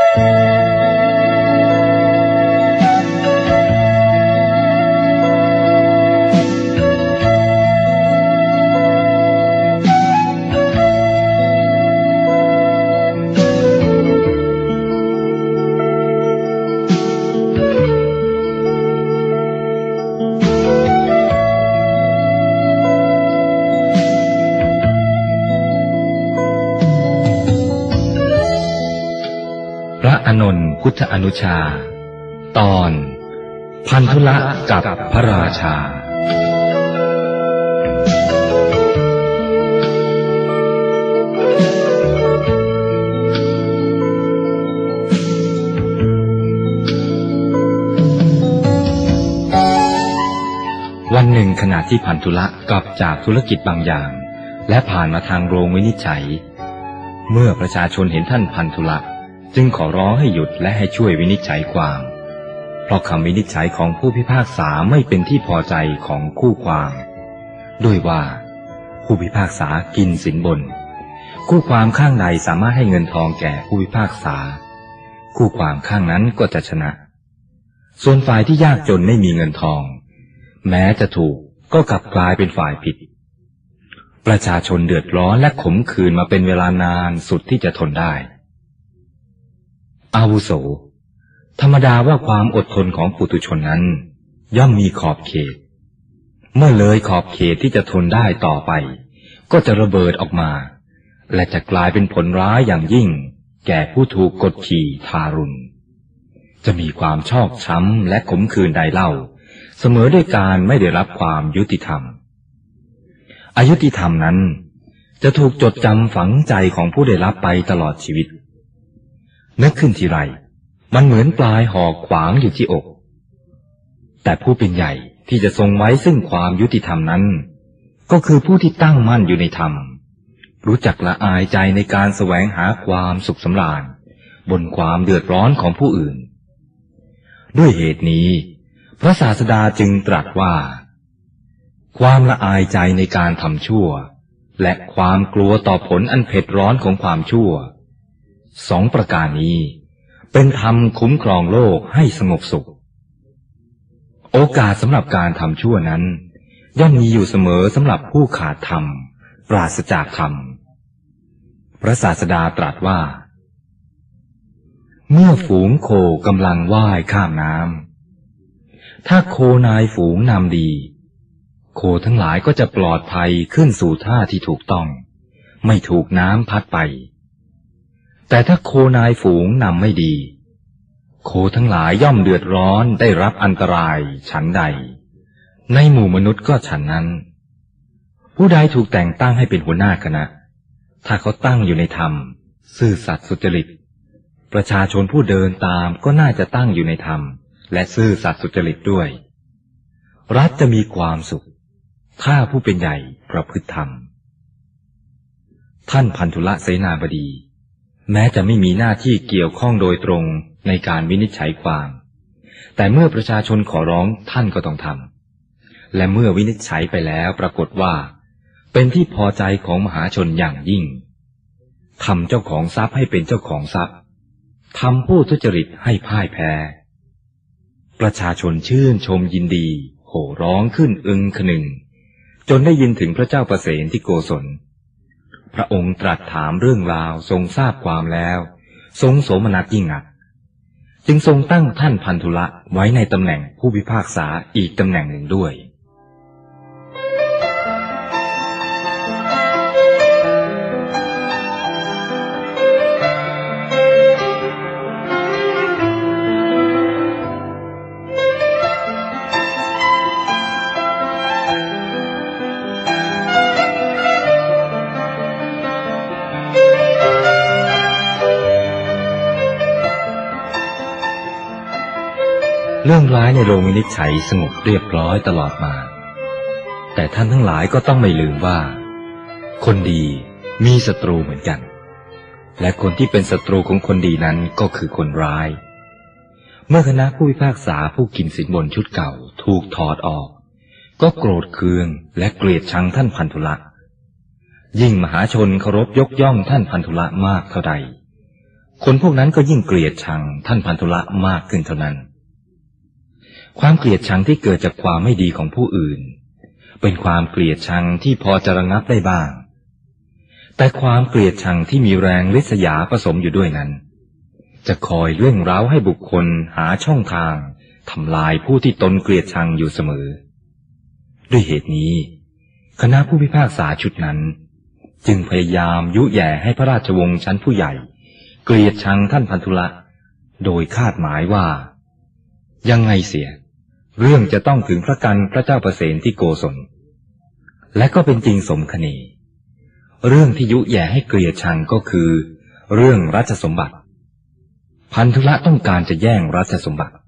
อานนท์พุทธอนุชาตอนพันธุละกับพระราชาวันหนึ่งขณะที่พันธุละกลับจากธุรกิจบางอย่างและผ่านมาทางโรงวินิจฉัยเมื่อประชาชนเห็นท่านพันธุละจึงขอร้องให้หยุดและให้ช่วยวินิจฉัยความเพราะคำวินิจฉัยของผู้พิพากษาไม่เป็นที่พอใจของคู่ความด้วยว่าผู้พิพากษากินสินบนคู่ความข้างใดสามารถให้เงินทองแก่ผู้พิพากษาคู่ความข้างนั้นก็จะชนะส่วนฝ่ายที่ยากจนไม่มีเงินทองแม้จะถูกก็กลับกลายเป็นฝ่ายผิดประชาชนเดือดร้อนและขมขื่นมาเป็นเวลานานสุดที่จะทนได้อาวุโสธรรมดาว่าความอดทนของปุถุชนนั้นย่อมมีขอบเขตเมื่อเลยขอบเขตที่จะทนได้ต่อไปก็จะระเบิดออกมาและจะกลายเป็นผลร้ายอย่างยิ่งแก่ผู้ถูกกดขี่ทารุณจะมีความชอกช้ำและขมขื่นใดเล่าเสมอด้วยการไม่ได้รับความยุติธรรมอยุติธรรมนั้นจะถูกจดจำฝังใจของผู้ได้รับไปตลอดชีวิตนึกขึ้นทีไรมันเหมือนปลายหอกขวางอยู่ที่อกแต่ผู้เป็นใหญ่ที่จะทรงไว้ซึ่งความยุติธรรมนั้นก็คือผู้ที่ตั้งมั่นอยู่ในธรรมรู้จักละอายใจในการแสวงหาความสุขสำราญบนความเดือดร้อนของผู้อื่นด้วยเหตุนี้พระศาสดาจึงตรัสว่าความละอายใจในการทำชั่วและความกลัวต่อผลอันเผ็ดร้อนของความชั่วสองประการนี้เป็นธรรมคุ้มครองโลกให้สงบสุขโอกาสสำหรับการทำชั่วนั้นย่อมมีอยู่เสมอสำหรับผู้ขาดธรรมปราศจากธรรมพระศาสดาตรัสว่าเมื่อฝูงโคกำลังว่ายข้ามน้ำถ้าโคนายฝูงนำดีโคทั้งหลายก็จะปลอดภัยขึ้นสู่ท่าที่ถูกต้องไม่ถูกน้ำพัดไปแต่ถ้าโคนายฝูงนำไม่ดีโคทั้งหลายย่อมเดือดร้อนได้รับอันตรายฉันใดในหมู่มนุษย์ก็ฉันนั้นผู้ใดถูกแต่งตั้งให้เป็นหัวหน้าคณะถ้าเขาตั้งอยู่ในธรรมซื่อสัตย์สุจริตประชาชนผู้เดินตามก็น่าจะตั้งอยู่ในธรรมและซื่อสัตย์สุจริตด้วยรัฐจะมีความสุขถ้าผู้เป็นใหญ่ประพฤติธรรมท่านพันธุละเสนาบดีแม้จะไม่มีหน้าที่เกี่ยวข้องโดยตรงในการวินิจฉัยความแต่เมื่อประชาชนขอร้องท่านก็ต้องทำและเมื่อวินิจฉัยไปแล้วปรากฏว่าเป็นที่พอใจของมหาชนอย่างยิ่งทำเจ้าของทรัพย์ให้เป็นเจ้าของทรัพย์ทำผู้ทุจริตให้พ่ายแพ้ประชาชนชื่นชมยินดีโห่ร้องขึ้นอึงคนึงจนได้ยินถึงพระเจ้าประเสนที่โกศลพระองค์ตรัสถามเรื่องราวทรงทราบความแล้วทรงโสมนัสยิ่งนักจึงทรงตั้งท่านพันธุละไว้ในตำแหน่งผู้พิพากษาอีกตำแหน่งหนึ่งด้วยเรื่องร้ายในโรงวินิจฉัยสงบเรียบร้อยตลอดมาแต่ท่านทั้งหลายก็ต้องไม่ลืมว่าคนดีมีศัตรูเหมือนกันและคนที่เป็นศัตรูของคนดีนั้นก็คือคนร้ายเมื่อคณะผู้พิพากษาผู้กินสินบนชุดเก่าถูกถอดออกก็โกรธเคืองและเกลียดชังท่านพันธุละยิ่งมหาชนเคารพยกย่องท่านพันธุละมากเท่าใดคนพวกนั้นก็ยิ่งเกลียดชังท่านพันธุละมากขึ้นเท่านั้นความเกลียดชังที่เกิดจากความไม่ดีของผู้อื่นเป็นความเกลียดชังที่พอจะระงับได้บ้างแต่ความเกลียดชังที่มีแรงริษยาผสมอยู่ด้วยนั้นจะคอยเร่งเร้าให้บุคคลหาช่องทางทำลายผู้ที่ตนเกลียดชังอยู่เสมอด้วยเหตุนี้คณะผู้พิพากษาชุดนั้นจึงพยายามยุแย่ให้พระราชวงศ์ชั้นผู้ใหญ่เกลียดชังท่านพันธุละโดยคาดหมายว่ายังไงเสียเรื่องจะต้องถึงพระกันพระเจ้าประเสนที่โกศลและก็เป็นจริงสมคณีเรื่องที่ยุแย่ให้เกลียดชังก็คือเรื่องราชสมบัติพันธุละต้องการจะแย่งราชสมบัติ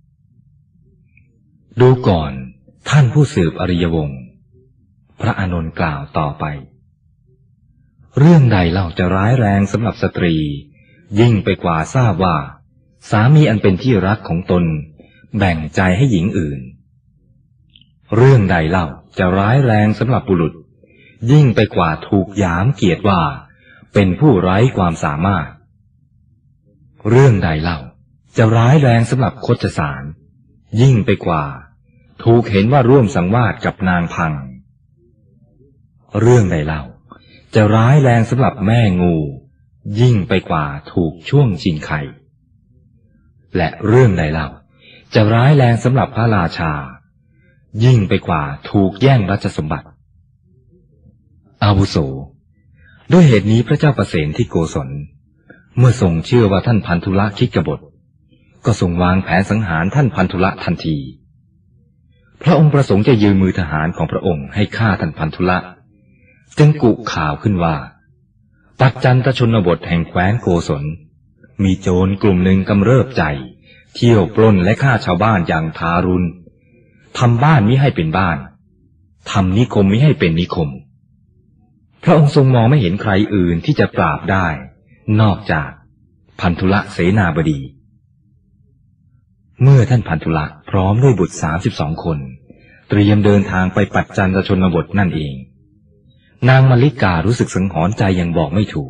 ดูก่อนท่านผู้สืบอริยวงศ์พระอานนท์กล่าวต่อไปเรื่องใดเล่าจะร้ายแรงสำหรับสตรียิ่งไปกว่าทราบว่าสามีอันเป็นที่รักของตนแบ่งใจให้หญิงอื่นเรื่องใดเล่าจะร้ายแรงสำหรับบุรุษยิ่งไปกว่าถูกหยามเกียรติว่าเป็นผู้ไร้ความสามารถเรื่องใดเล่าจะร้ายแรงสำหรับคชสารยิ่งไปกว่าถูกเห็นว่าร่วมสังวาสกับนางพังเรื่องใดเล่าจะร้ายแรงสำหรับแม่งูยิ่งไปกว่าถูกช่วงชิงไข่และเรื่องใดเล่าจะร้ายแรงสำหรับพระราชายิ่งไปกว่าถูกแย่งราชสมบัติอาวุโสด้วยเหตุนี้พระเจ้าประเสนที่โกศลเมื่อทรงเชื่อว่าท่านพันธุละคิดกบฏก็ทรงวางแผนสังหารท่านพันธุละทันทีพระองค์ประสงค์จะยืมมือทหารของพระองค์ให้ฆ่าท่านพันธุละจึงกุข่าวขึ้นว่าปัจจันตชนบทแห่งแคว้นโกศลมีโจรกลุ่มหนึ่งกำเริบใจเที่ยวปล้นและฆ่าชาวบ้านอย่างทารุณทำบ้านมิให้เป็นบ้านทำนิคมมิให้เป็นนิคมพระองค์ทรงมองไม่เห็นใครอื่นที่จะปราบได้นอกจากพันธุละเสนาบดีเมื่อท่านพันธุละพร้อมด้วยบุตร32 คนเตรียมเดินทางไปปัจจันตชนบทนั่นเองนางมลิการู้สึกสังหรณ์ใจยังบอกไม่ถูก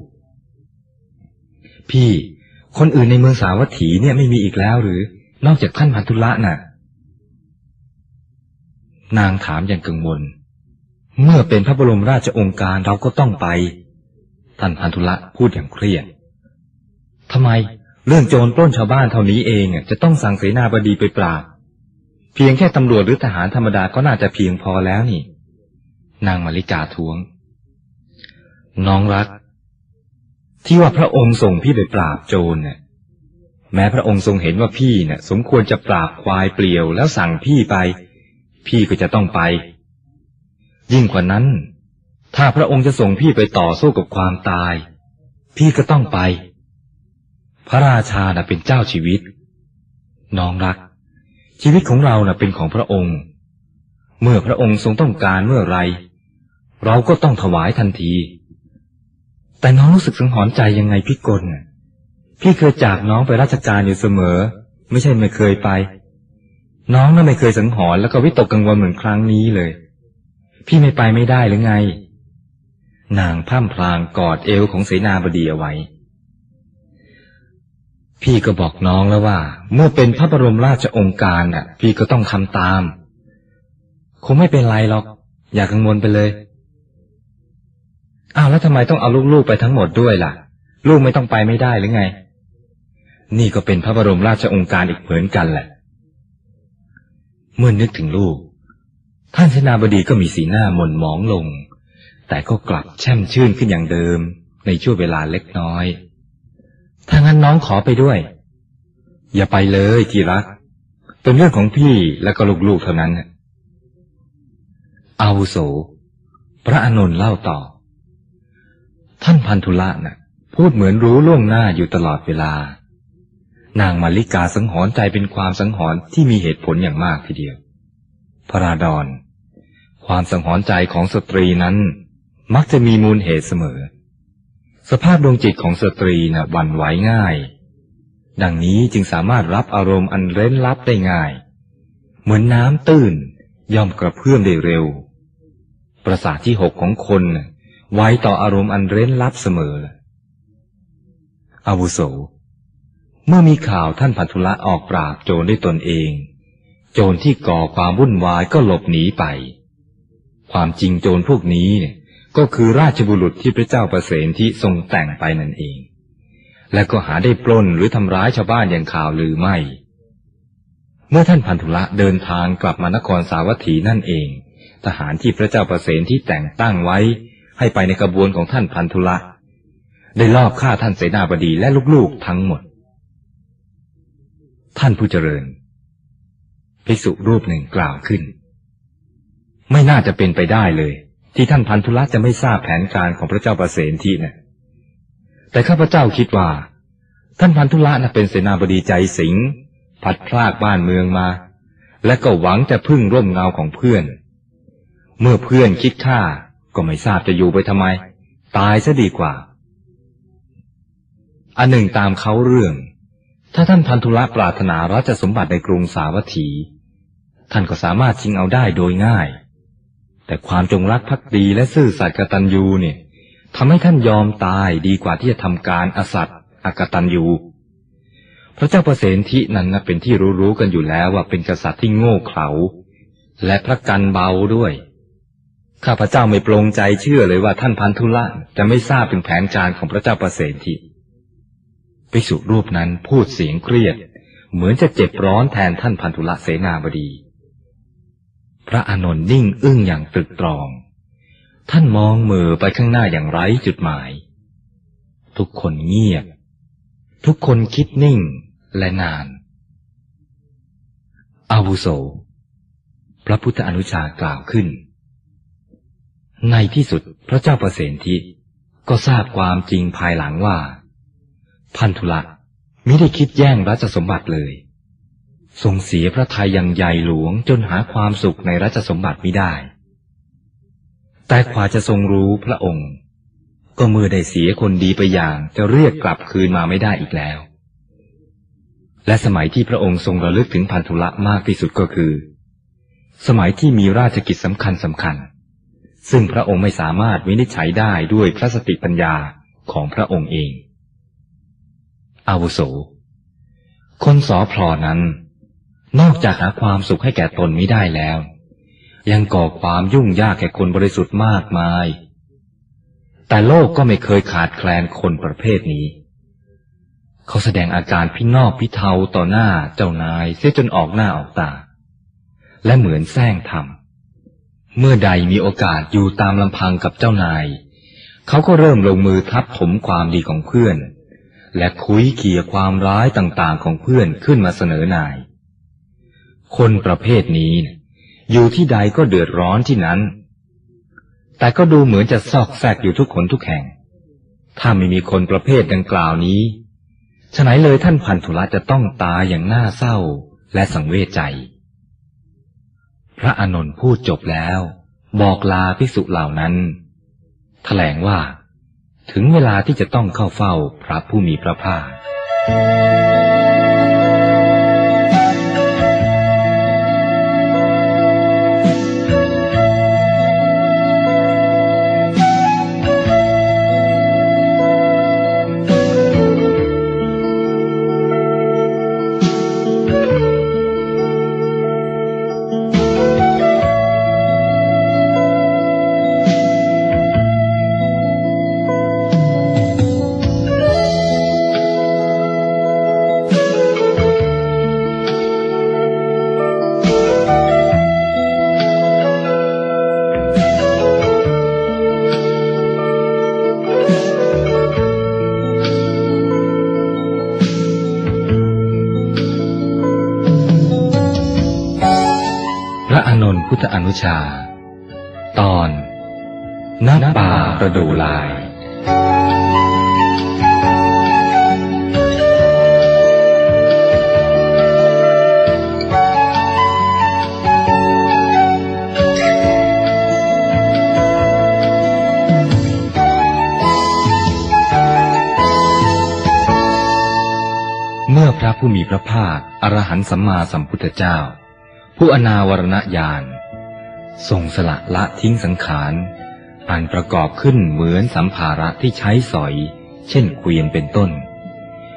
พี่คนอื่นในเมืองสาวัตถีเนี่ยไม่มีอีกแล้วหรือนอกจากท่านพันธุละน่ะนางถามอย่างกังวลเมื่อเป็นพระบรมราชโองการเราก็ต้องไปท่านพันธุละพูดอย่างเครียดทำไมเรื่องโจรปล้นชาวบ้านเท่านี้เองจะต้องสั่งเสนาบดีไปปราบเพียงแค่ตำรวจหรือทหารธรรมดาก็น่าจะเพียงพอแล้วนี่นางมลิกาท้วงน้องรักที่ว่าพระองค์ส่งพี่ไปปราบโจรเนี่ยแม้พระองค์ทรงเห็นว่าพี่เนี่ยสมควรจะปราบควายเปลี่ยวแล้วสั่งพี่ไปพี่ก็จะต้องไปยิ่งกว่านั้นถ้าพระองค์จะส่งพี่ไปต่อสู้กับความตายพี่ก็ต้องไปพระราชาน่ะเป็นเจ้าชีวิตน้องรักชีวิตของเราน่ะเป็นของพระองค์เมื่อพระองค์ทรงต้องการเมื่อไรเราก็ต้องถวายทันทีแต่น้องรู้สึกสังหรณ์ใจยังไงพี่กลพี่เคยจากน้องไปราชการอยู่เสมอไม่ใช่ไม่เคยไปน้องน่ะไม่เคยสังหรณ์แล้วก็วิตกกังวลเหมือนครั้งนี้เลยพี่ไม่ไปไม่ได้หรือไงนางพร่ำพรางกอดเอวของเสนาบดีเอาไว้พี่ก็บอกน้องแล้วว่าเมื่อเป็นพระบรมราชโองการน่ะพี่ก็ต้องทำตามคงไม่เป็นไรหรอกอย่ากังวลไปเลยอ้าวแล้วทำไมต้องเอาลูกๆไปทั้งหมดด้วยล่ะลูกไม่ต้องไปไม่ได้หรือไงนี่ก็เป็นพระบรมราชโองการอีกเหมือนกันแหละเมื่อนึกถึงลูกท่านเสนาบดีก็มีสีหน้าหม่นหมองลงแต่ก็กลับแช่มชื่นขึ้นอย่างเดิมในช่วงเวลาเล็กน้อยถ้างั้นน้องขอไปด้วยอย่าไปเลยที่รักเป็นเรื่องของพี่และก็ลูกๆเท่านั้นอาวุโสพระอานนท์เล่าต่อท่านพันธุละน่ะพูดเหมือนรู้ล่วงหน้าอยู่ตลอดเวลานางมาริกาสังหรณ์ใจเป็นความสังหรณ์ที่มีเหตุผลอย่างมากทีเดียวพระราดรความสังหรณ์ใจของสตรีนั้นมักจะมีมูลเหตุเสมอสภาพดวงจิตของสตรีน่ะหวั่นไหวง่ายดังนี้จึงสามารถรับอารมณ์อันเร้นลับได้ง่ายเหมือนน้ำตื้นย่อมกระเพื่อมได้เร็วประสาทที่6ของคนไวต่ออารมณ์อันเร้นลับเสมออาวุโสเมื่อมีข่าวท่านพันธุละออกปราบโจรด้วยตนเองโจรที่ก่อความวุ่นวายก็หลบหนีไปความจริงโจรพวกนี้เนี่ยก็คือราชบุรุษที่พระเจ้าประเสนทิทรงแต่งไปนั่นเองและก็หาได้ปล้นหรือทำร้ายชาวบ้านอย่างข่าวลือไม่เมื่อท่านพันธุละเดินทางกลับมานครสาวัตถีนั่นเองทหารที่พระเจ้าประเสนทิแต่งตั้งไว้ให้ไปในกระบวนของท่านพันธุละได้ลอบฆ่าท่านเสนาบดีและลูกๆทั้งหมดท่านผู้เจริญภิกษุรูปหนึ่งกล่าวขึ้นไม่น่าจะเป็นไปได้เลยที่ท่านพันธุละจะไม่ทราบแผนการของพระเจ้าประเสนทินะแต่ข้าพเจ้าคิดว่าท่านพันธุละน่ะเป็นเสนาบดีใจสิงพัดพลากบ้านเมืองมาและก็หวังจะพึ่งร่มเงาของเพื่อนเมื่อเพื่อนคิดฆ่าก็ไม่ทราบจะอยู่ไปทำไมตายซะดีกว่าอันหนึ่งตามเขาเรื่องถ้าท่านพันธุละปรารถนาราชสมบัติในกรุงสาวัตถีท่านก็สามารถชิงเอาได้โดยง่ายแต่ความจงรักภักดีและซื่อสัตย์กตัญญูเนี่ยทำให้ท่านยอมตายดีกว่าที่จะทำการอสัตย์อกตัญญูพระเจ้าประเสนทินั้นนะเป็นที่รู้กันอยู่แล้วว่าเป็นกษัตริย์ที่โง่เขลาและพระกันเบาด้วยข้าพเจ้าไม่ปรงใจเชื่อเลยว่าท่านพันธุละจะไม่ทราบถึงแผนการของพระเจ้าประเสนทิภิกษุรูปนั้นพูดเสียงเครียดเหมือนจะเจ็บร้อนแทนท่านพันธุละเสนาบดีพระอานนท์นิ่งอึ้งอย่างตรึกตรองท่านมองเหม่อไปข้างหน้าอย่างไร้จุดหมายทุกคนเงียบทุกคนคิดนิ่งและนานอาวุโสพระพุทธอนุชากล่าวขึ้นในที่สุดพระเจ้าประเสนทิก็ทราบความจริงภายหลังว่าพันธุละมิได้คิดแย่งราชสมบัติเลยทรงเสียพระทัยอย่างใหญ่หลวงจนหาความสุขในราชสมบัติไม่ได้แต่กว่าจะทรงรู้พระองค์ก็เมื่อได้เสียคนดีไปอย่างจะเรียกกลับคืนมาไม่ได้อีกแล้วและสมัยที่พระองค์ทรงระลึกถึงพันธุละมากที่สุดก็คือสมัยที่มีราชกิจสำคัญซึ่งพระองค์ไม่สามารถวินิจฉัยได้ด้วยพระสติปัญญาของพระองค์เองอาวุโสคนสอพลอนั้นนอกจากหาความสุขให้แก่ตนไม่ได้แล้วยังก่อความยุ่งยากแก่คนบริสุทธิ์มากมายแต่โลกก็ไม่เคยขาดแคลนคนประเภทนี้เขาแสดงอาการพินอกพิเทาต่อหน้าเจ้านายเสียจนออกหน้าออกตาและเหมือนแซงทำเมื่อใดมีโอกาสอยู่ตามลำพังกับเจ้านายเขาก็เริ่มลงมือทับถมความดีของเพื่อนและคุยเขี่ยความร้ายต่างๆของเพื่อนขึ้นมาเสนอนายคนประเภทนี้อยู่ที่ใดก็เดือดร้อนที่นั้นแต่ก็ดูเหมือนจะซอกแซกอยู่ทุกคนทุกแห่งถ้าไม่มีคนประเภทดังกล่าวนี้ฉะไหนเลยท่านพันธุละจะต้องตายอย่างน่าเศร้าและสังเวชใจพระอานนท์พูดจบแล้วบอกลาภิกษุเหล่านั้นแถลงว่าถึงเวลาที่จะต้องเข้าเฝ้าพระผู้มีพระภาคพุทธอนุชาตอนณป่าประดู่ลายเมื่อพระผู้มีพระภาคอรหันต์สัมมาสัมพุทธเจ้าผู้อนาวรณญาณทรงสละละทิ้งสังขารอันประกอบขึ้นเหมือนสัมภาระที่ใช้สอยเช่นเกวียนเป็นต้น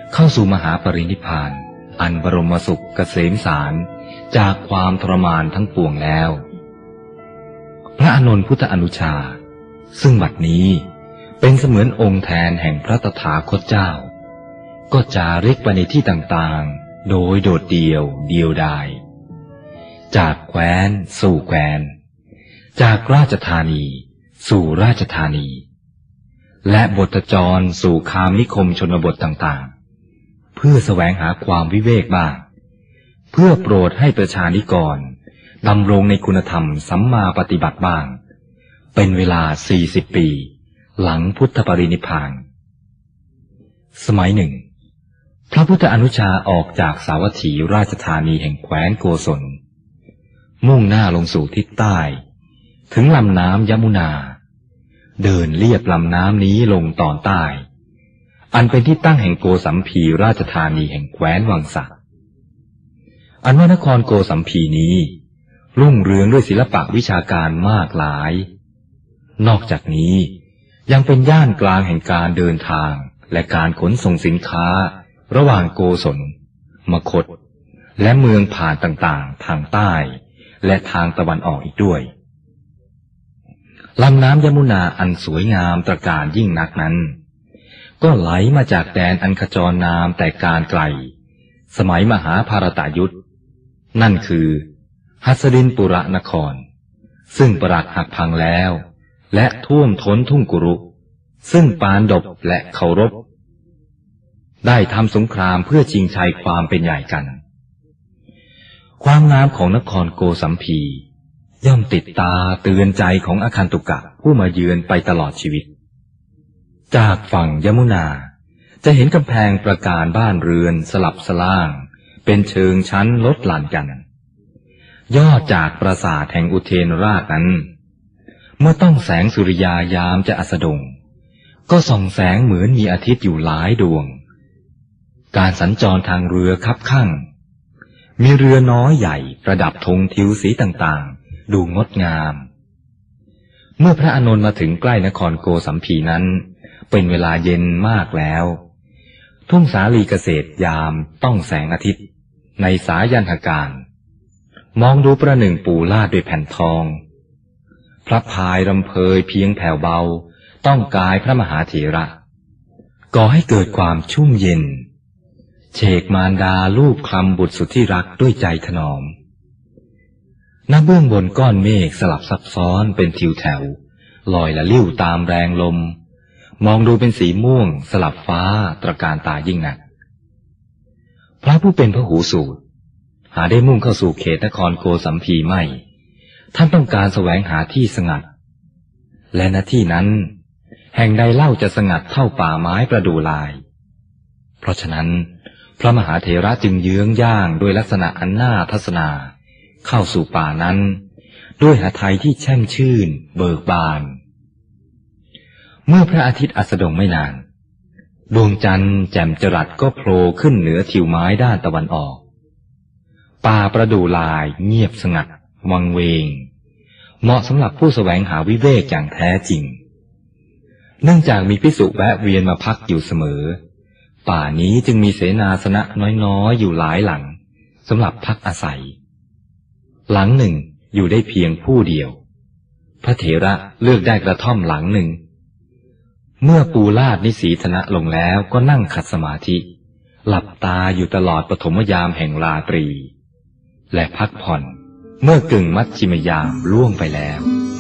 เข้าสู่มหาปรินิพพานอันบรมสุขเกษมสารจากความทรมานทั้งปวงแล้วพระอานนท์พุทธอนุชาซึ่งบัดนี้เป็นเสมือนองค์แทนแห่งพระตถาคตเจ้าก็จาริกไปในที่ต่างๆโดยโดดเดี่ยวดายจากแคว้นสู่แคว้นจากราชธานีสู่ราชธานีและบทจรสู่คามนิคมชนบทต่างๆเพื่อแสวงหาความวิเวกบ้างเพื่อโปรดให้ประชานิกรดำรงในคุณธรรมสัมมาปฏิบัติบ้างเป็นเวลา40 ปีหลังพุทธปรินิพพานสมัยหนึ่งพระพุทธอนุชาออกจากสาวัตถีราชธานีแห่งแคว้นโกศลมุ่งหน้าลงสู่ทิศใต้ถึงลำน้ำยมุนาเดินเลียบลำน้ำนี้ลงตอนใต้อันเป็นที่ตั้งแห่งโกสัมพีราชธานีแห่งแคว้นวังสะอันว่านครโกสัมพีนี้รุ่งเรืองด้วยศิลปะวิชาการมากหลายนอกจากนี้ยังเป็นย่านกลางแห่งการเดินทางและการขนส่งสินค้าระหว่างโกศลมคธและเมืองผ่านต่างๆทางใต้และทางตะวันออกอีกด้วยลำน้ำยมุนาอันสวยงามตระการยิ่งนักนั้นก็ไหลมาจากแดนอันขจรนามแต่การไกลสมัยมหาภารตยุทธนั่นคือหัสดินปุระนครซึ่งปรักหักพังแล้วและท่วมท้นทุ่งกุรุซึ่งปานดบและเคารพได้ทำสงครามเพื่อชิงชัยความเป็นใหญ่กันความงามของนครโกสัมพีย่อมติดตาเตือนใจของอาคันตุกะผู้มาเยือนไปตลอดชีวิตจากฝั่งยมุนาจะเห็นกำแพงประการบ้านเรือนสลับสล่างเป็นเชิงชั้นลดหลั่นกันยอดจากปราสาทแห่งอุเทนราชนั้นเมื่อต้องแสงสุริยายามจะอัสดงก็ส่องแสงเหมือนมีอาทิตย์อยู่หลายดวงการสัญจรทางเรือคับคั่งมีเรือน้อยใหญ่ประดับธงทิวสีต่างๆดูงดงามเมื่อพระอานนท์มาถึงใกล้นครโกสัมพีนั้นเป็นเวลาเย็นมากแล้วทุ่งสาลีเกษตรยามต้องแสงอาทิตย์ในสายันหการมองดูประหนึ่งปูลาดด้วยแผ่นทองพระพายรำเพยเพียงแผ่วเบาต้องกายพระมหาเถระก่อให้เกิดความชุ่มเย็นเฉกมารดาลูบคลำบุตรสุดที่รักด้วยใจถนอมณเบื้องบนก้อนเมฆสลับซับซ้อนเป็นทิวแถวลอยละลิ้วตามแรงลมมองดูเป็นสีม่วงสลับฟ้าตระการตายิ่งนักพระผู้เป็นพหูสูตรหาได้มุ่งเข้าสู่เขตนครโกสัมพีไม่ท่านต้องการแสวงหาที่สงัดและณที่นั้นแห่งใดเล่าจะสงัดเท่าป่าไม้ประดู่ลายเพราะฉะนั้นพระมหาเถระจึงเยื้องย่างด้วยลักษณะอันน่าทัศนาเข้าสู่ป่านั้นด้วยหทัยที่แช่มชื่นเบิกบานเมื่อพระอาทิตย์อัสดงไม่นานดวงจันทร์แจ่มจรัสก็โผล่ขึ้นเหนือทิวไม้ด้านตะวันออกป่าประดู่ลายเงียบสงัดวังเวงเหมาะสำหรับผู้แสวงหาวิเวกอย่างแท้จริงเนื่องจากมีภิกษุแวะเวียนมาพักอยู่เสมอป่านี้จึงมีเสนาสนะน้อยๆอยู่หลายหลังสำหรับพักอาศัยหลังหนึ่งอยู่ได้เพียงผู้เดียวพระเถระเลือกได้กระท่อมหลังหนึ่งเมื่อปูลาดนิสีธนะลงแล้วก็นั่งขัดสมาธิหลับตาอยู่ตลอดปฐมยามแห่งราตรีและพักผ่อนเมื่อกึ่งมัชฌิมยามล่วงไปแล้ว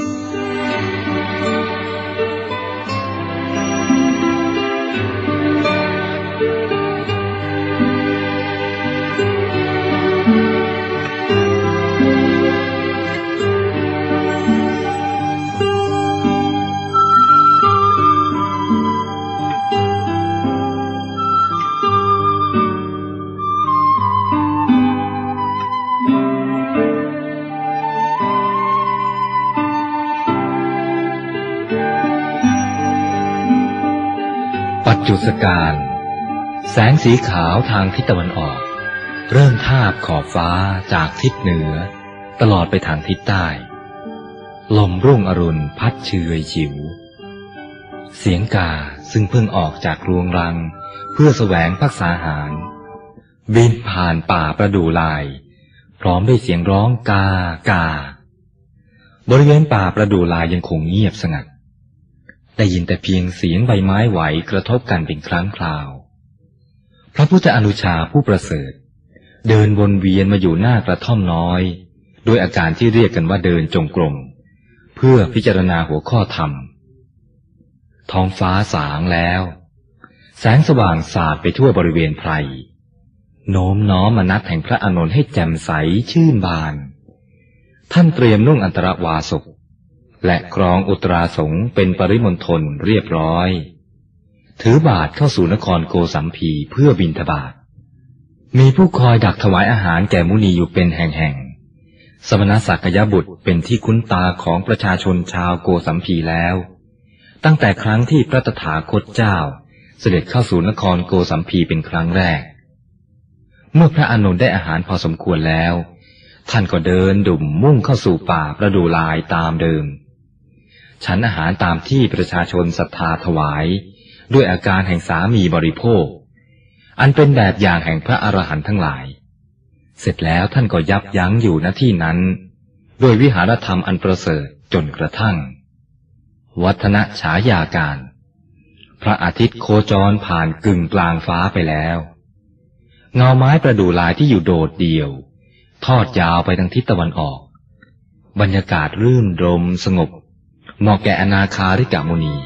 จุสการแสงสีขาวทางทิศตะวันออกเริ่มทาบขอบฟ้าจากทิศเหนือตลอดไปทางทิศใต้ลมรุ่งอรุณพัดเฉยฉิวเสียงกาซึ่งเพิ่งออกจากรวงรังเพื่อแสวงภักษาหารบินผ่านป่าประดู่ลายพร้อมด้วยเสียงร้องกากาบริเวณป่าประดู่ลายยังคงเงียบสงัดได้ยินแต่เพียงเสียงใบไม้ไหวกระทบกันเป็นครั้งคราวพระพุทธอนุชาผู้ประเสริฐเดินวนเวียนมาอยู่หน้ากระท่อมน้อยด้วยอาการที่เรียกกันว่าเดินจงกรมเพื่อพิจารณาหัวข้อธรรมท้องฟ้าสางแล้วแสงสว่างสาดไปทั่วบริเวณไพรโน้มน้อมมนัสแห่งพระอานนท์ให้แจ่มใสชื่นบานท่านเตรียมนุ่งอันตรวาสกและครองอุตราสงฆ์เป็นปริมณฑลเรียบร้อยถือบาตรเข้าสู่นครโกสัมพีเพื่อบิณฑบาตมีผู้คอยดักถวายอาหารแก่มุนีอยู่เป็นแห่งๆสมณศักยบุตรเป็นที่คุ้นตาของประชาชนชาวโกสัมพีแล้วตั้งแต่ครั้งที่พระตถาคตเจ้าเสด็จเข้าสู่นครโกสัมพีเป็นครั้งแรกเมื่อพระอานนท์ได้อาหารพอสมควรแล้วท่านก็เดินดุ่มมุ่งเข้าสู่ป่าประดู่ลายตามเดิมฉันอาหารตามที่ประชาชนศรัทธาถวายด้วยอาการแห่งสามีบริโภคอันเป็นแบบอย่างแห่งพระอรหันต์ทั้งหลายเสร็จแล้วท่านก็ยับยั้งอยู่ณที่นั้นโดยวิหารธรรมอันประเสริฐจนกระทั่งวัฒนฉายาการพระอาทิตย์โคจรผ่านกึ่งกลางฟ้าไปแล้วเงาไม้ประดู่ลายที่อยู่โดดเดี่ยวทอดยาวไปทางทิศตะวันออกบรรยากาศรื่นรมสงบเหมาะแก่อนาคาริกมุนี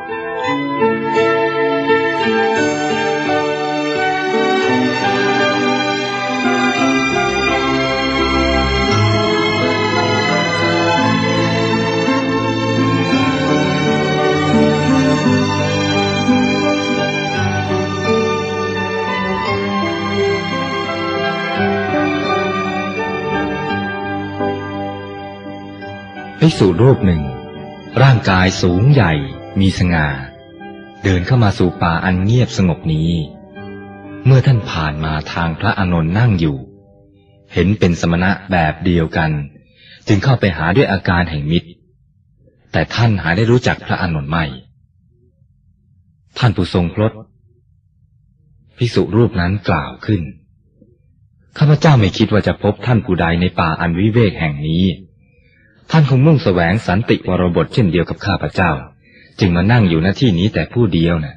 ภิกษุรูปหนึ่งร่างกายสูงใหญ่มีสง่าเดินเข้ามาสู่ป่าอันเงียบสงบนี้เมื่อท่านผ่านมาทางพระอานนท์นั่งอยู่เห็นเป็นสมณะแบบเดียวกันจึงเข้าไปหาด้วยอาการแห่งมิตรแต่ท่านหาได้รู้จักพระอานนท์ไม่ท่านผู้ทรงพรตภิกษุรูปนั้นกล่าวขึ้นข้าพเจ้าไม่คิดว่าจะพบท่านผู้ใดในป่าอันวิเวกแห่งนี้ท่านคงมุ่งแสวงสันติวรบทเช่นเดียวกับข้าพเจ้าจึงมานั่งอยู่ณที่นี้แต่ผู้เดียวนะ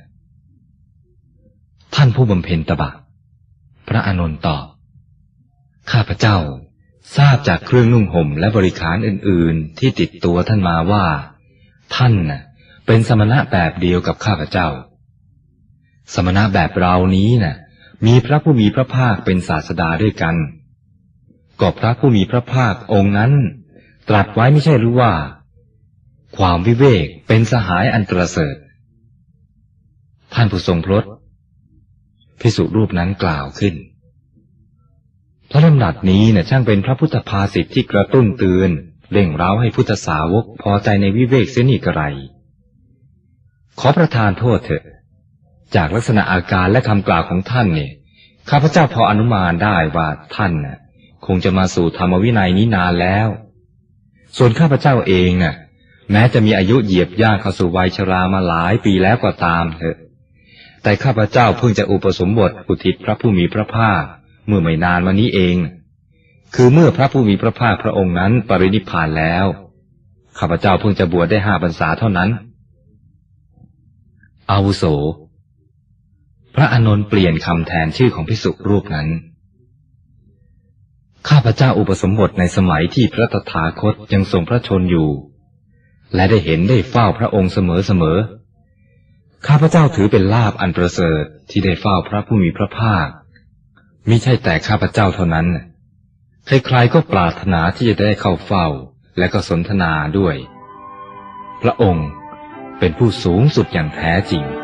ท่านผู้บำเพ็ญตบะพระอานนท์ตอบข้าพเจ้าทราบจากเครื่องนุ่งห่มและบริขารอื่นๆที่ติดตัวท่านมาว่าท่านน่ะเป็นสมณะแบบเดียวกับข้าพเจ้าสมณะแบบเรานี้น่ะมีพระผู้มีพระภาคเป็นศาสดาด้วยกันก็พระผู้มีพระภาคองค์นั้นตรัสไว้ไม่ใช่หรือว่าความวิเวกเป็นสหายอันประเสริฐท่านผู้ทรงพรตภิกษุรูปนั้นกล่าวขึ้นพระดำรัสนี้เนี่ยช่างเป็นพระพุทธภาษิตที่กระตุ้นเตือนเร่งเร้าให้พุทธสาวกพอใจในวิเวกเสียนี่กระไรขอประทานโทษเถอะจากลักษณะอาการและคำกล่าวของท่านเนี่ยข้าพเจ้าพออนุมานได้ว่าท่านน่ะคงจะมาสู่ธรรมวินัยนี้นานแล้วส่วนข้าพเจ้าเองน่ะแม้จะมีอายุเหยียบย่างเข้าสู่วัยชรามาหลายปีแล้วก็ตามเถอะแต่ข้าพเจ้าเพิ่งจะอุปสมบทอุทิศพระผู้มีพระภาคเมื่อไม่นานมานี้เองคือเมื่อพระผู้มีพระภาคพระองค์นั้นปรินิพพานแล้วข้าพเจ้าเพิ่งจะบวชได้5 พรรษาเท่านั้นอาวุโสพระอานนท์เปลี่ยนคำแทนชื่อของภิกษุรูปนั้นข้าพเจ้าอุปสมบทในสมัยที่พระตถาคตยังทรงพระชนอยู่และได้เห็นได้เฝ้าพระองค์เสมอข้าพเจ้าถือเป็นลาภอันประเสริฐที่ได้เฝ้าพระผู้มีพระภาคมิใช่แต่ข้าพเจ้าเท่านั้นใครๆก็ปรารถนาที่จะได้เข้าเฝ้าและก็สนทนาด้วยพระองค์เป็นผู้สูงสุดอย่างแท้จริง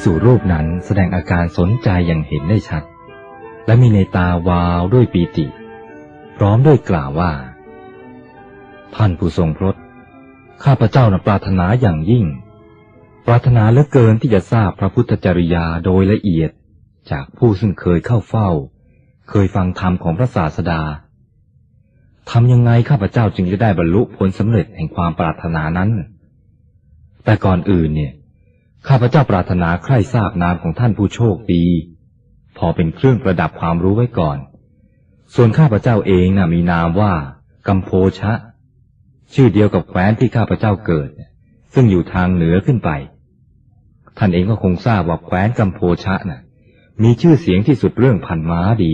ษุรูปนั้นแสดงอาการสนใจอย่างเห็นได้ชัดและมีในตาวาวด้วยปีติพร้อมด้วยกล่าวว่าท่านผู้ทรงพรตข้าพเจ้าปรารถนาอย่างยิ่งปรารถนาเหลือเกินที่จะทราบพระพุทธจริยาโดยละเอียดจากผู้ซึ่งเคยเข้าเฝ้าเคยฟังธรรมของพระศาสดาทำยังไงข้าพเจ้าจึงจะได้บรรลุผลสำเร็จแห่งความปรารถนานั้นแต่ก่อนอื่นเนี่ยข้าพเจ้าปรารถนาใคร่ทราบนามของท่านผู้โชคดีพอเป็นเครื่องประดับความรู้ไว้ก่อนส่วนข้าพเจ้าเองมีนามว่ากัมโพชะชื่อเดียวกับแคว้นที่ข้าพเจ้าเกิดซึ่งอยู่ทางเหนือขึ้นไปท่านเองก็คงทราบว่าแคว้นกัมโพชะมีชื่อเสียงที่สุดเรื่องพันม้าดี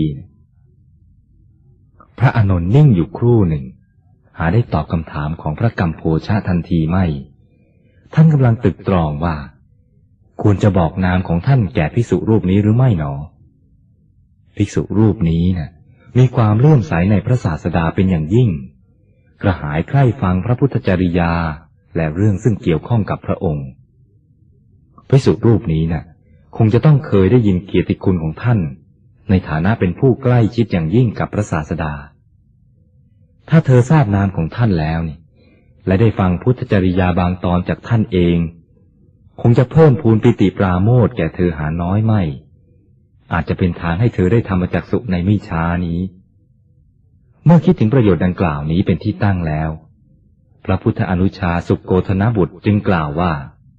พระอานนท์นิ่งอยู่ครู่หนึ่งหาได้ตอบคำถามของพระกัมโพชะทันทีไม่ท่านกำลังตึกตรองว่าควรจะบอกนามของท่านแก่ภิกษุรูปนี้หรือไม่หนอภิกษุรูปนี้มีความเลื่อมใสในพระศาสดาเป็นอย่างยิ่งกระหายใคร่ฟังพระพุทธจริยาและเรื่องซึ่งเกี่ยวข้องกับพระองค์ภิกษุรูปนี้คงจะต้องเคยได้ยินเกียรติคุณของท่านในฐานะเป็นผู้ใกล้ชิดอย่างยิ่งกับพระศาสดาถ้าเธอทราบนามของท่านแล้วและได้ฟังพุทธจริยาบางตอนจากท่านเองคงจะเพิ่มพูนปิติปราโมทย์แก่เธอหาน้อยไม่อาจจะเป็นทางให้เธอได้ธรรมจักษุในไม่ช้านี้เมื่อคิดถึงประโยชน์ดังกล่าวนี้เป็นที่ตั้งแล้วพระพุทธอนุชาสุโกธนบุตรจึงกล่าวว่า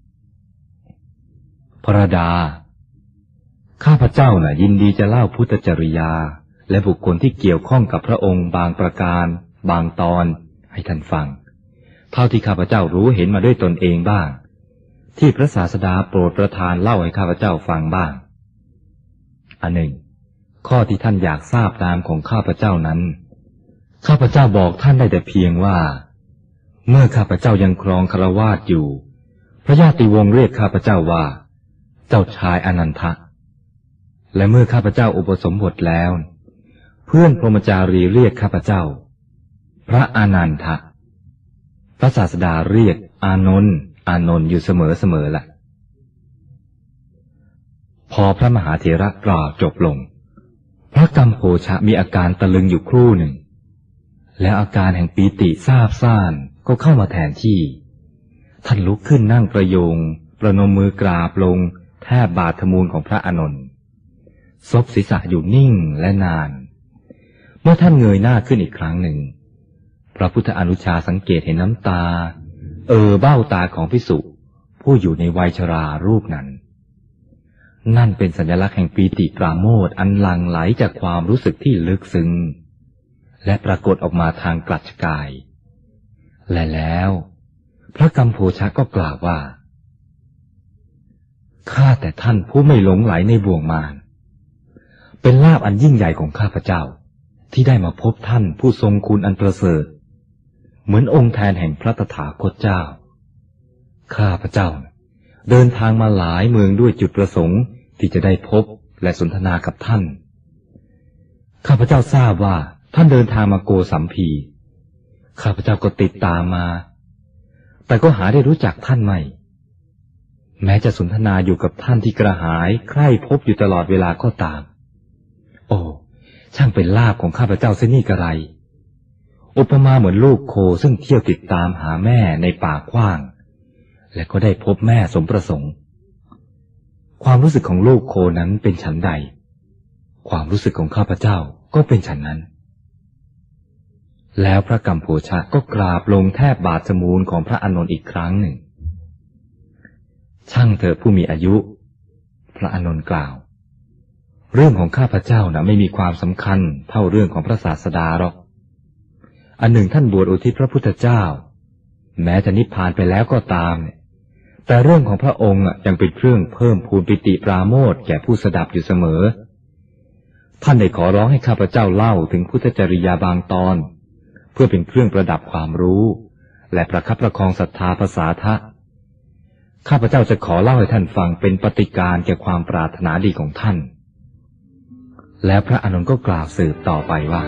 พระดาข้าพเจ้ายินดีจะเล่าพุทธจริยาและบุคคลที่เกี่ยวข้องกับพระองค์บางประการบางตอนให้ท่านฟังเท่าที่ข้าพเจ้ารู้เห็นมาด้วยตนเองบ้างที่พระศาสดาโปรดประทานเล่าให้ข้าพเจ้าฟังบ้างอันหนึ่งข้อที่ท่านอยากทราบนามของข้าพเจ้านั้นข้าพเจ้าบอกท่านได้แต่เพียงว่าเมื่อข้าพเจ้ายังครองคฤหัสถ์อยู่พระญาติวงศ์เรียกข้าพเจ้าว่าเจ้าชายอนันทะและเมื่อข้าพเจ้าอุปสมบทแล้วเพื่อนพรหมจารีเรียกข้าพเจ้าพระอนันทะพระศาสดาเรียกอานนท์อานนท์อยู่เสมอล่ะพอพระมหาเถระกล่าวจบลงพระกัมโพชะมีอาการตะลึงอยู่ครู่หนึ่งแล้วอาการแห่งปีติซาบซ่านก็เข้ามาแทนที่ท่านลุกขึ้นนั่งประโยงประนมมือกราบลงแทบบาทมูลของพระอานนท์ซบศีรษะอยู่นิ่งและนานเมื่อท่านเงยหน้าขึ้นอีกครั้งหนึ่งพระพุทธอนุชาสังเกตเห็นน้ำตาเบ้าตาของภิกษุผู้อยู่ในวัยชรารูปนั้นนั่นเป็นสัญลักษณ์แห่งปีติปราโมทย์อันหลั่งไหลจากความรู้สึกที่ลึกซึ้งและปรากฏออกมาทางกลัจกายและแล้วพระกัมโพชะก็กล่าวว่าข้าแต่ท่านผู้ไม่หลงไหลในบ่วงมารเป็นลาภอันยิ่งใหญ่ของข้าพเจ้าที่ได้มาพบท่านผู้ทรงคุณอันประเสริฐเหมือนองค์แทนแห่งพระตถาคตเจ้าข้าพเจ้าเดินทางมาหลายเมืองด้วยจุดประสงค์ที่จะได้พบและสนทนากับท่านข้าพเจ้าทราบว่าท่านเดินทางมาโกสัมพีข้าพเจ้าก็ติดตามมาแต่ก็หาได้รู้จักท่านไม่แม้จะสนทนาอยู่กับท่านที่กระหายใคร่พบอยู่ตลอดเวลาก็ตามโอ้ช่างเป็นลาภของข้าพเจ้าเสียนี่กระไรอุปมาเหมือนลูกโคซึ่งเที่ยวติดตามหาแม่ในป่ากว้างและก็ได้พบแม่สมประสงค์ความรู้สึกของลูกโคนั้นเป็นฉันใดความรู้สึกของข้าพเจ้าก็เป็นฉันนั้นแล้วพระกัมโพชะก็กราบลงแทบบาทมูลของพระอานนท์อีกครั้งหนึ่งช่างเถอะผู้มีอายุพระอานนท์กล่าวเรื่องของข้าพเจ้าไม่มีความสำคัญเท่าเรื่องของพระศาสดาหรอกอันหนึ่งท่านบวชอุทิศพระพุทธเจ้าแม้จะนิพพานไปแล้วก็ตามแต่เรื่องของพระองค์ยังเป็นเครื่องเพิ่มพูนปิติปราโมทย์แก่ผู้สดับอยู่เสมอท่านได้ขอร้องให้ข้าพเจ้าเล่าถึงพุทธจริยาบางตอนเพื่อเป็นเครื่องประดับความรู้และประคับประคองศรัทธาภาษาทะข้าพเจ้าจะขอเล่าให้ท่านฟังเป็นปฏิการแก่ความปรารถนาดีของท่านแล้วพระอานนท์ก็กล่าวสืบต่อไปว่า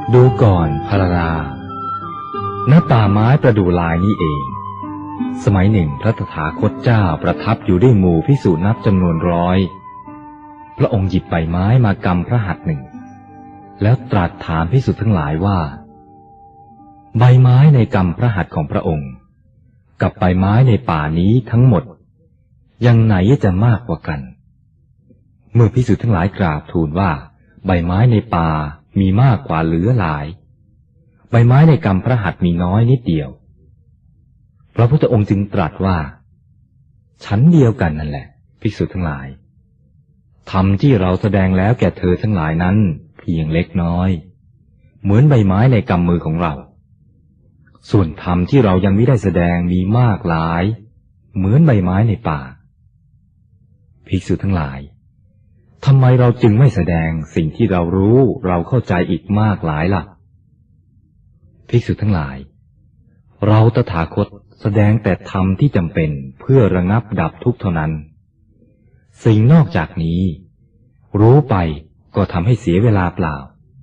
ดูก่อนพระราณป่าไม้ประดู่ลายนี้เองสมัยหนึ่งพระตถาคตเจ้าประทับอยู่ด้วยหมู่ภิกษุนับจำนวนร้อยพระองค์หยิบใบไม้มากำพระหัตถ์หนึ่งแล้วตรัสถามภิกษุทั้งหลายว่าใบไม้ในกำพระหัตถ์ของพระองค์กับใบไม้ในป่านี้ทั้งหมดยังไหนจะมากกว่ากันเมื่อภิกษุทั้งหลายกราบทูลว่าใบไม้ในป่ามีมากกว่าเหลือหลายใบไม้ในกำพระหัตถ์มีน้อยนิดเดียวพระพุทธองค์จึงตรัสว่าชั้นเดียวกันนั่นแหละภิกษุทั้งหลายธรรมที่เราแสดงแล้วแก่เธอทั้งหลายนั้นเพียงเล็กน้อยเหมือนใบไม้ในกำมือของเราส่วนธรรมที่เรายังไม่ได้แสดงมีมากหลายเหมือนใบไม้ในป่าภิกษุทั้งหลายทำไมเราจึงไม่แสดงสิ่งที่เรารู้เราเข้าใจอีกมากหลายล่ะภิกษุทั้งหลายเราตถาคตแสดงแต่ธรรมที่จำเป็นเพื่อระงับดับทุกข์เท่านั้นสิ่งนอกจากนี้รู้ไปก็ทำให้เสียเวลาเปล่า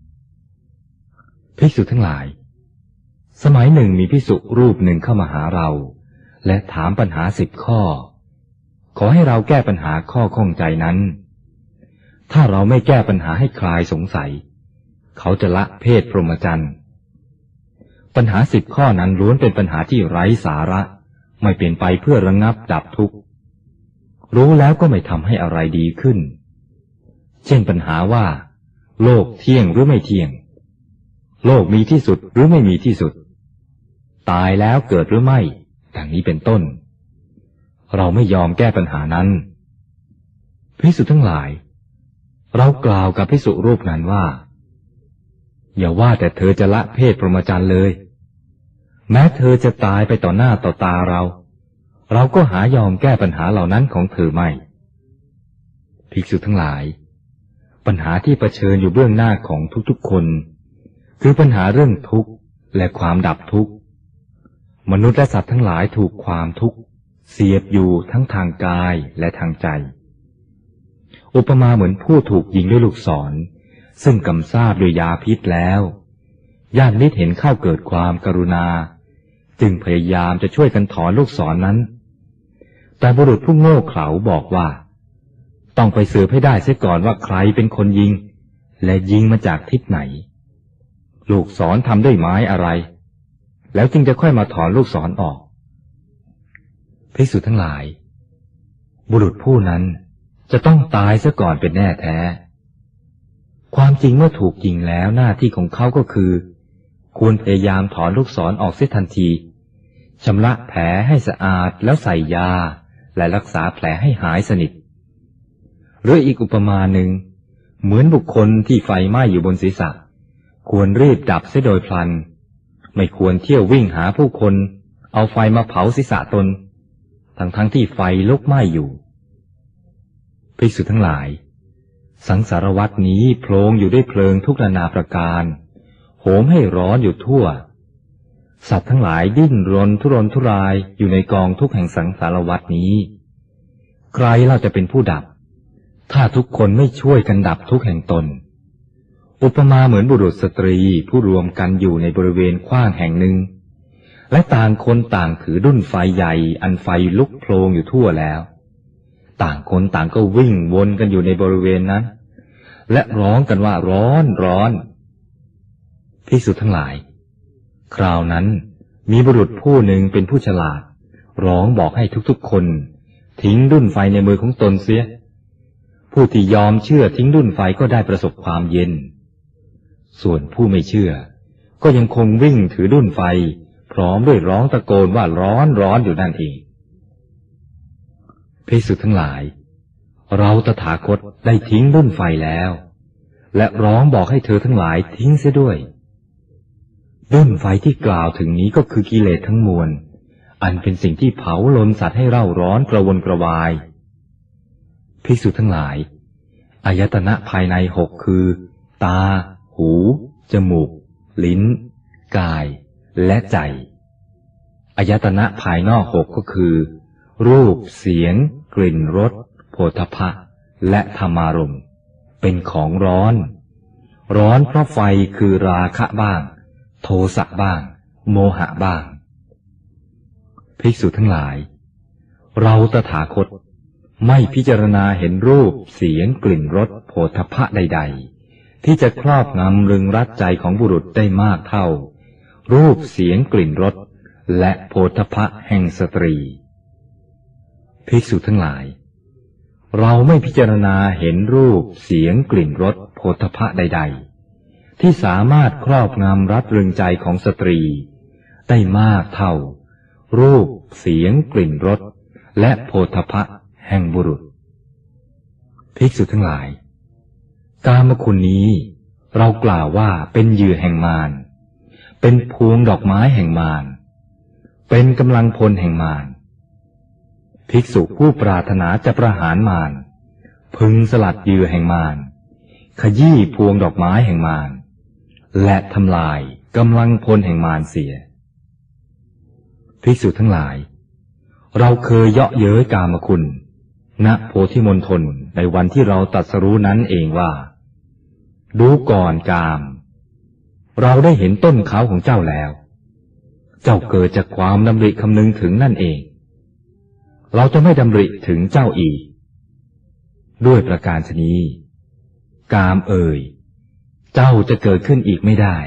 ภิกษุทั้งหลายสมัยหนึ่งมีภิกษุรูปหนึ่งเข้ามาหาเราและถามปัญหา10 ข้อขอให้เราแก้ปัญหาข้อข้องใจนั้นถ้าเราไม่แก้ปัญหาให้คลายสงสัยเขาจะละเพศพรหมจรรย์ปัญหา10 ข้อนั้นล้วนเป็นปัญหาที่ไร้สาระไม่เป็นไปเพื่อระงับดับทุกข์รู้แล้วก็ไม่ทำให้อะไรดีขึ้นเช่นปัญหาว่าโลกเที่ยงหรือไม่เที่ยงโลกมีที่สุดหรือไม่มีที่สุดตายแล้วเกิดหรือไม่ดังนี้เป็นต้นเราไม่ยอมแก้ปัญหานั้นภิกษุทั้งหลายเรากล่าวกับภิกษุรูปนั้นว่าอย่าว่าแต่เธอจะละเพศพรหมจรรย์เลยแม้เธอจะตายไปต่อหน้าต่อตาเราก็หายอมแก้ปัญหาเหล่านั้นของเธอไม่ภิกษุทั้งหลายปัญหาที่เผชิญอยู่เบื้องหน้าของทุกๆคนคือปัญหาเรื่องทุกข์และความดับทุกข์มนุษย์และสัตว์ทั้งหลายถูกความทุกข์เสียบอยู่ทั้งทางกายและทางใจอุปมาเหมือนผู้ถูกยิงด้วยลูกศรซึ่งกำซาบด้วยยาพิษแล้วญาติมิตรเห็นเข้าเกิดความกรุณาจึงพยายามจะช่วยกันถอนลูกศรนั้นแต่บุรุษผู้โง่เขลาบอกว่าต้องไปสืบให้ได้เสียก่อนว่าใครเป็นคนยิงและยิงมาจากทิศไหนลูกศรทำด้วยไม้อะไรแล้วจึงจะค่อยมาถอนลูกศรออกภิกษุทั้งหลายบุรุษผู้นั้นจะต้องตายซะก่อนเป็นแน่แท้ความจริงเมื่อถูกยิงแล้วหน้าที่ของเขาก็คือควรพยายามถอนลูกศรออกเสียทันทีชำระแผลให้สะอาดแล้วใส่ยาและรักษาแผลให้หายสนิทหรืออีกอุปมาหนึ่งเหมือนบุคคลที่ไฟไหม้อยู่บนศีรษะควรรีบดับเสียโดยพลันไม่ควรเที่ยววิ่งหาผู้คนเอาไฟมาเผาศีรษะตนทั้งที่ไฟลุกไหม้อยู่ภิกษุทั้งหลายสังสารวัฏนี้โพลงอยู่ด้วยเพลิงทุกนานาประการโหมให้ร้อนอยู่ทั่วสัตว์ทั้งหลายดิ้นรนทุรนทุรายอยู่ในกองทุกข์แห่งสังสารวัฏนี้ใครเราจะเป็นผู้ดับถ้าทุกคนไม่ช่วยกันดับทุกข์แห่งตนอุปมาเหมือนบุรุษสตรีผู้รวมกันอยู่ในบริเวณกว้างแห่งหนึ่งและต่างคนต่างถือดุ้นไฟใหญ่อันไฟลุกโพลงอยู่ทั่วแล้วต่างคนต่างก็วิ่งวนกันอยู่ในบริเวณนั้นและร้องกันว่าร้อนร้อนภิกษุทั้งหลายคราวนั้นมีบุรุษผู้หนึ่งเป็นผู้ฉลาดร้องบอกให้ทุกๆคนทิ้งดุ้นไฟในมือของตนเสียผู้ที่ยอมเชื่อทิ้งดุ้นไฟก็ได้ประสบความเย็นส่วนผู้ไม่เชื่อก็ยังคงวิ่งถือดุ้นไฟพร้อมด้วยร้องตะโกนว่าร้อนร้อนอยู่นั่นเองภิกษุทั้งหลายเราตถาคตได้ทิ้งดุ้นไฟแล้วและร้องบอกให้เธอทั้งหลายทิ้งเสียด้วยดุ้นไฟที่กล่าวถึงนี้ก็คือกิเลสทั้งมวลอันเป็นสิ่งที่เผาลนสัตว์ให้เร่าร้อนกระวนกระวายภิกษุทั้งหลายอายตนะภายใน6คือตาหูจมูกลิ้นกายและใจอายตนะภายนอก6ก็คือรูปเสียงกลิ่นรสโผฏฐัพพะและธรรมารมณ์เป็นของร้อนร้อนเพราะไฟคือราคะบ้างโทสะบ้างโมหะบ้างภิกษุทั้งหลายเราตถาคตไม่พิจารณาเห็นรูปเสียงกลิ่นรสโผฏฐัพพะใดๆที่จะครอบงำรึงรัดใจของบุรุษได้มากเท่ารูปเสียงกลิ่นรสและโผฏฐัพพะแห่งสตรีภิกษุทั้งหลายเราไม่พิจารณาเห็นรูปเสียงกลิ่นรสโผฏฐัพพะใดๆที่สามารถครอบงำรัดรึงใจของสตรีได้มากเท่ารูปเสียงกลิ่นรสและโผฏฐัพพะแห่งบุรุษภิกษุทั้งหลายกามคุณนี้เรากล่าวว่าเป็นเหยื่อแห่งมารเป็นพวงดอกไม้แห่งมารเป็นกำลังพลแห่งมารภิกษุผู้ปรารถนาจะประหารมารพึงสลัดเหยื่อแห่งมารขยี้พวงดอกไม้แห่งมารและทำลายกำลังพลแห่งมารเสียภิกษุทั้งหลายเราเคยเยาะเย้ยกามคุณณโพธิมณฑลในวันที่เราตรัสรู้นั้นเองว่าดูก่อนกามเราได้เห็นต้นเขาของเจ้าแล้วเจ้าเกิดจากความดำริคำนึงถึงนั่นเองเราจะไม่ดำริถึงเจ้าอีกด้วยประการฉะนี้กามเอ่ยเจ้าจะเกิดขึ้นอีกไม่ได้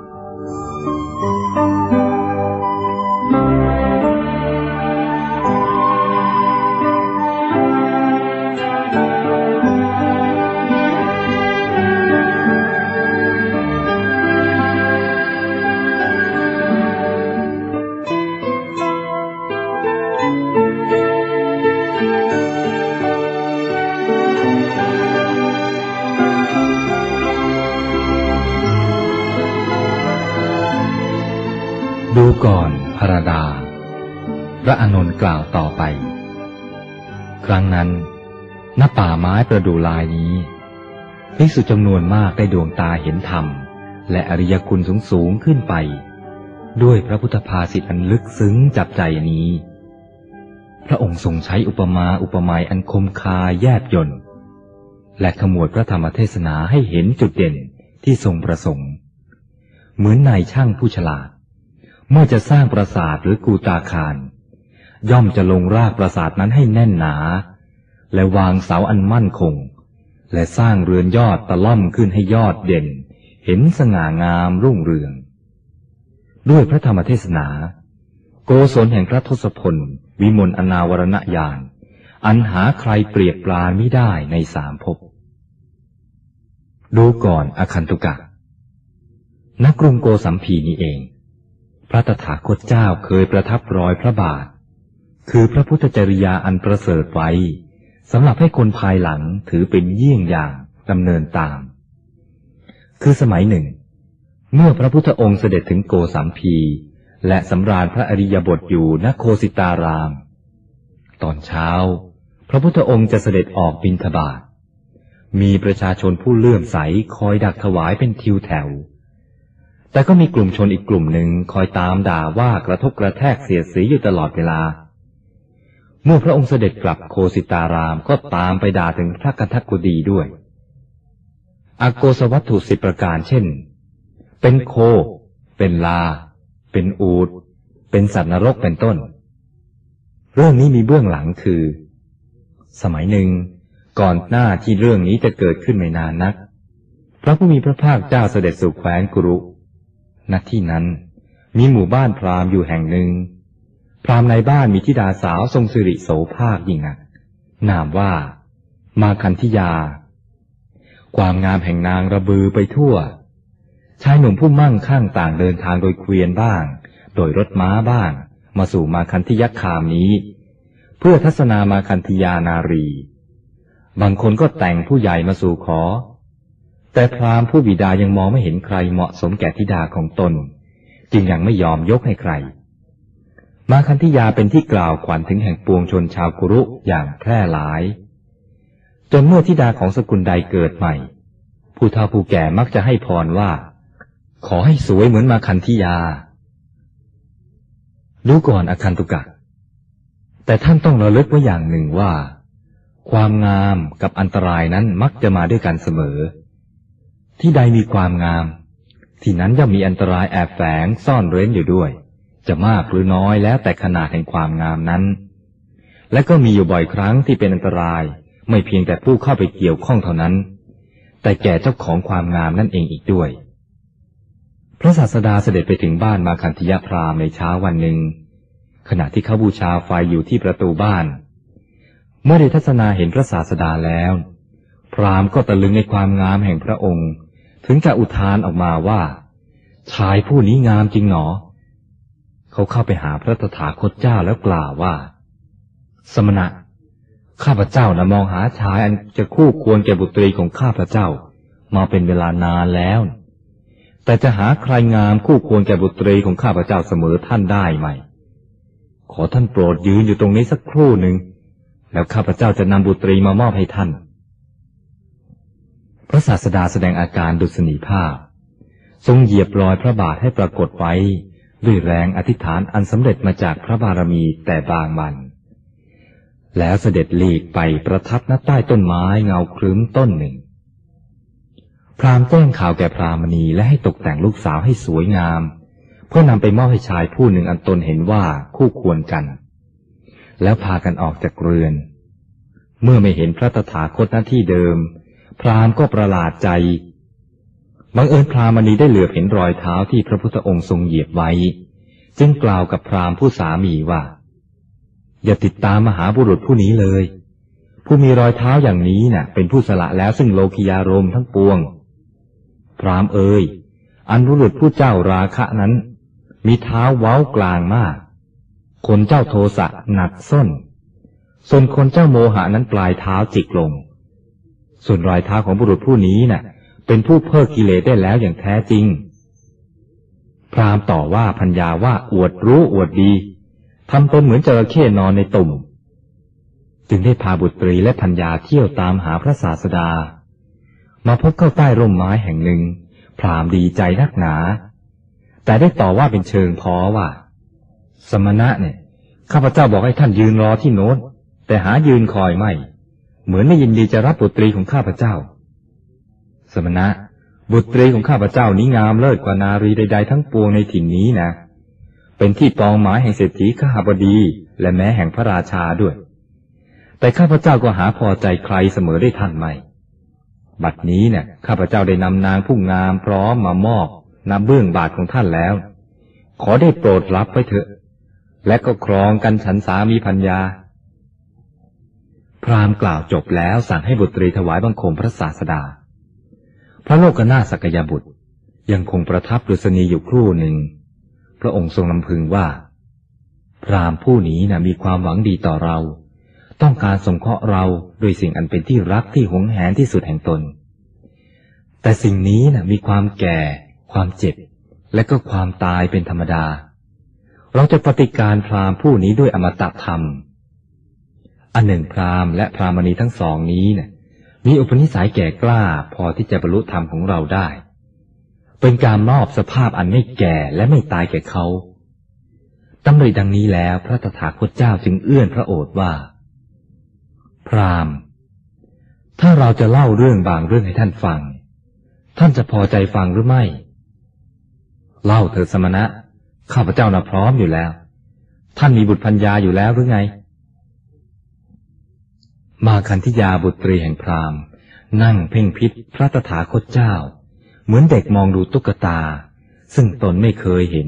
ดูก่อนพระดาพระอานนท์กล่าวต่อไปครั้งนั้นณป่าไม้ประดู่ลายนี้ภิกษุจำนวนมากได้ดวงตาเห็นธรรมและอริยคุณสูงขึ้นไปด้วยพระพุทธภาษิตอันลึกซึ้งจับใจนี้พระองค์ทรงใช้อุปมาอุปไมยอันคมคายแยบยลและขมวดพระธรรมเทศนาให้เห็นจุดเด่นที่ทรงประสงค์เหมือนนายช่างผู้ฉลาดเมื่อจะสร้างปราสาทหรือกูตาคารย่อมจะลงรากปราสาทนั้นให้แน่นหนาและวางเสาอันมั่นคงและสร้างเรือนยอดตะล่อมขึ้นให้ยอดเด่นเห็นสง่างามรุ่งเรืองด้วยพระธรรมเทศนาโกศลแห่งพระทศพลวิมลอนาวรณญาณอันหาใครเปรียบปราณมิได้ในสามภพดูก่อนอคันตุกะณกรุงโกสัมพีนี้เองพระตถาคตเจ้าเคยประทับรอยพระบาทคือพระพุทธจริยาอันประเสริฐไว้สำหรับให้คนภายหลังถือเป็นเยี่ยงอย่างดำเนินตามคือสมัยหนึ่งเมื่อพระพุทธองค์เสด็จถึงโกสัมพีและสำราญพระอริยบทอยู่ณโคสิตารามตอนเช้าพระพุทธองค์จะเสด็จออกบิณฑบาตมีประชาชนผู้เลื่อมใสคอยดักถวายเป็นทิวแถวแต่ก็มีกลุ่มชนอีกกลุ่มหนึ่งคอยตามด่าว่ากระทบกระแทกเสียดสีอยู่ตลอดเวลาเมื่อพระองค์เสด็จกลับโคสิตารามก็ตามไปด่าถึงพระกัณฑกุฎีด้วยอโกศวัตถุ10ประการเช่นเป็นโคเป็นลาเป็นอูฐเป็นสัตว์นรกเป็นต้นเรื่องนี้มีเบื้องหลังคือสมัยหนึ่งก่อนหน้าที่เรื่องนี้จะเกิดขึ้นไม่นานนักพระผู้มีพระภาคเจ้าเสด็จสู่แคว้นกุรุณที่นั้นมีหมู่บ้านพราหมณ์อยู่แห่งหนึ่งพราหมณ์ในบ้านมีธิดาสาวทรงสิริโสภาคยิ่งนักนามว่ามาคันธิยาความงามแห่งนางระบือไปทั่วชายหนุ่มผู้มั่งคั่งต่างเดินทางโดยเกวียนบ้างโดยรถม้าบ้างมาสู่มาคันธิยคามนี้เพื่อทัศนามาคันธิยานารีบางคนก็แต่งผู้ใหญ่มาสู่ขอแต่พราหมณ์ผู้บิดายังมองไม่เห็นใครเหมาะสมแก่ธิดาของตนจึงยังไม่ยอมยกให้ใครมาคันธิยาเป็นที่กล่าวขวัญถึงแห่งปวงชนชาวกุรุอย่างแพร่หลายจนเมื่อธิดาของสกุลใดเกิดใหม่ผู้เฒ่าผู้แก่มักจะให้พรว่าขอให้สวยเหมือนมาคันธิยาดูก่อนอคันตุกะแต่ท่านต้องระลึกไว้อย่างหนึ่งว่าความงามกับอันตรายนั้นมักจะมาด้วยกันเสมอที่ใดมีความงามที่นั้นย่อมมีอันตรายแอบแฝงซ่อนเร้นอยู่ด้วยจะมากหรือน้อยแล้วแต่ขนาดแห่งความงามนั้นและก็มีอยู่บ่อยครั้งที่เป็นอันตรายไม่เพียงแต่ผู้เข้าไปเกี่ยวข้องเท่านั้นแต่แก่เจ้าของความงามนั่นเองอีกด้วยพระศาสดาเสด็จไปถึงบ้านมาคันธยพราหมณ์ในเช้าวันหนึ่งขณะที่เขาบูชาไฟอยู่ที่ประตูบ้านเมื่อได้ทัศนาเห็นพระศาสดาแล้วพราหมณ์ก็ตะลึงในความงามแห่งพระองค์ถึงกับอุทานออกมาว่าชายผู้นี้งามจริงหนอเขาเข้าไปหาพระตถาคตเจ้าแล้วกล่าวว่าสมณะข้าพเจ้ามองหาชายอันจะคู่ควรแก่บุตรีของข้าพเจ้ามาเป็นเวลานานแล้วแต่จะหาใครงามคู่ควรแก่บุตรีของข้าพเจ้าเสมอท่านได้ไหมขอท่านโปรดยืนอยู่ตรงนี้สักครู่หนึ่งแล้วข้าพเจ้าจะนำบุตรีมามอบให้ท่านพระศาสดาแสดงอาการดุษณีภาพทรงเหยียบรอยพระบาทให้ปรากฏไว้ด้วยแรงอธิษฐานอันสำเร็จมาจากพระบารมีแต่บางมันแล้วเสด็จหลีกไปประทับณใต้ต้นไม้เงาครึ้มต้นหนึ่งพราหมณ์แจ้งข่าวแก่พราหมณีและให้ตกแต่งลูกสาวให้สวยงามเพื่อนำไปมอบให้ชายผู้หนึ่งอันตนเห็นว่าคู่ควรกันแล้วพากันออกจากเรือนเมื่อไม่เห็นพระตถาคตณที่เดิมพราหมณ์ก็ประหลาดใจบังเอิญพราหมณีได้เหลือบเห็นรอยเท้าที่พระพุทธองค์ทรงเหยียบไว้จึงกล่าวกับพราหมณ์ผู้สามีว่าอย่าติดตามมหาบุรุษผู้นี้เลยผู้มีรอยเท้าอย่างนี้น่ะเป็นผู้สละแล้วซึ่งโลกิยารมณ์ทั้งปวงพราหมณ์เอ่ยอันบุรุษผู้เจ้าราคะนั้นมีเท้าเว้ากลางมากคนเจ้าโทสะหนักส้นส่วนคนเจ้าโมหะนั้นปลายเท้าจิกลงส่วนรอยเท้าของบุรุษผู้นี้น่ะเป็นผู้เพิกกิเลสได้แล้วอย่างแท้จริงพราหมณ์ต่อว่าพัญญาว่าอวดรู้อวดดีทำตนเหมือนจระเข้นอนในตุ่มจึงได้พาบุตรีและพัญญาเที่ยวตามหาพระศาสดามาพบเข้าใต้ร่มไม้แห่งหนึ่งพราหมณ์ดีใจนักหนาแต่ได้ต่อว่าเป็นเชิงพ้อว่าสมณะเนี่ยข้าพเจ้าบอกให้ท่านยืนรอที่โน้นแต่หายืนคอยไม่เหมือนไม่ยินดีจะรับบุตรีของข้าพเจ้าสมณะบุตรีของข้าพเจ้านี้งามเลิศกว่านารีใดๆทั้งปวงในถิ่นนี้นะเป็นที่ปองหมายแห่งเศรษฐีข้าบดีและแม้แห่งพระราชาด้วยแต่ข้าพเจ้าก็หาพอใจใครเสมอได้ท่านไม่บัดนี้เนี่ยข้าพเจ้าได้นำนางผู้งามพร้อมมามอบณเบื้องบาทของท่านแล้วขอได้โปรดรับไว้เถอะและก็ครองกันฉันสามีภรรยาพราหมณ์กล่าวจบแล้วสั่งให้บุตรีถวายบังคมพระศาสดาพระโลกนาถสักยบุตรยังคงประทับดุษณีอยู่ครู่หนึ่งพระองค์ทรงลำพึงว่าพราหมณ์ผู้นี้น่ะมีความหวังดีต่อเราต้องการสงเคราะห์เราด้วยสิ่งอันเป็นที่รักที่หวงแหนที่สุดแห่งตนแต่สิ่งนี้น่ะมีความแก่ความเจ็บและก็ความตายเป็นธรรมดาเราจะปฏิการพราหมณ์ผู้นี้ด้วยอมตะธรรมอันหนึ่งพราหมณ์และพราหมณีทั้งสองนี้น่ะมีอุปนิสัยแก่กล้าพอที่จะบรรลุธรรมของเราได้เป็นการมอบสภาพอันไม่แก่และไม่ตายแก่เขาดำริดังนี้แล้วพระตถาคตเจ้าจึงเอื้อนพระโอษฐ์ว่าพราหมณ์ถ้าเราจะเล่าเรื่องบางเรื่องให้ท่านฟังท่านจะพอใจฟังหรือไม่เล่าเถิดสมณะข้าพเจ้าน่ะพร้อมอยู่แล้วท่านมีบุตรภรรยาอยู่แล้วหรือไงมาคันธยาบุตรีแห่งพราหมณ์นั่งเพ่งพิษพระตถาคตเจ้าเหมือนเด็กมองดูตุ๊กตาซึ่งตนไม่เคยเห็น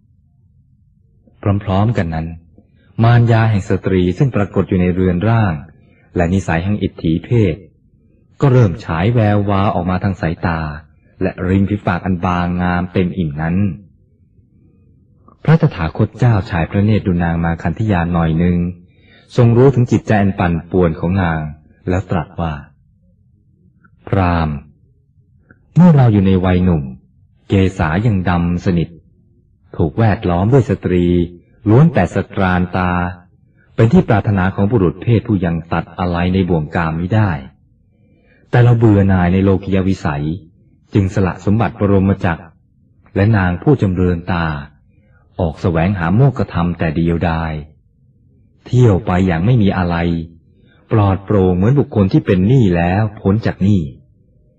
พร้อมๆกันนั้นมารยาแห่งสตรีซึ่งปรากฏอยู่ในเรือนร่างและนิสัยแห่งอิทธิเพศก็เริ่มฉายแวววาวออกมาทางสายตาและริมฝีปากอันบางงามเต็มอิ่มนั้นพระตถาคตเจ้าฉายพระเนตรดูนางมาคันธยาหน่อยหนึ่งทรงรู้ถึงจิตใจอันปั่นป่วนของนางแล้วตรัสว่าพราหมณ์เมื่อเราอยู่ในวัยหนุ่มเกศายังดำสนิทถูกแวดล้อมด้วยสตรีล้วนแต่สตรานตาเป็นที่ปรารถนาของบุรุษเพศผู้ยังตัดอะไรในบ่วงกามไม่ได้แต่เราเบื่อหน่ายในโลกิยวิสัยจึงสละสมบัติบรมจักรและนางผู้จำเริญตาออกแสวงหาโมกขธรรมแต่เดียวดายเที่ยวไปอย่างไม่มีอะไรปลอดโปร่งเหมือนบุคคลที่เป็นหนี้แล้วพ้นจากหนี้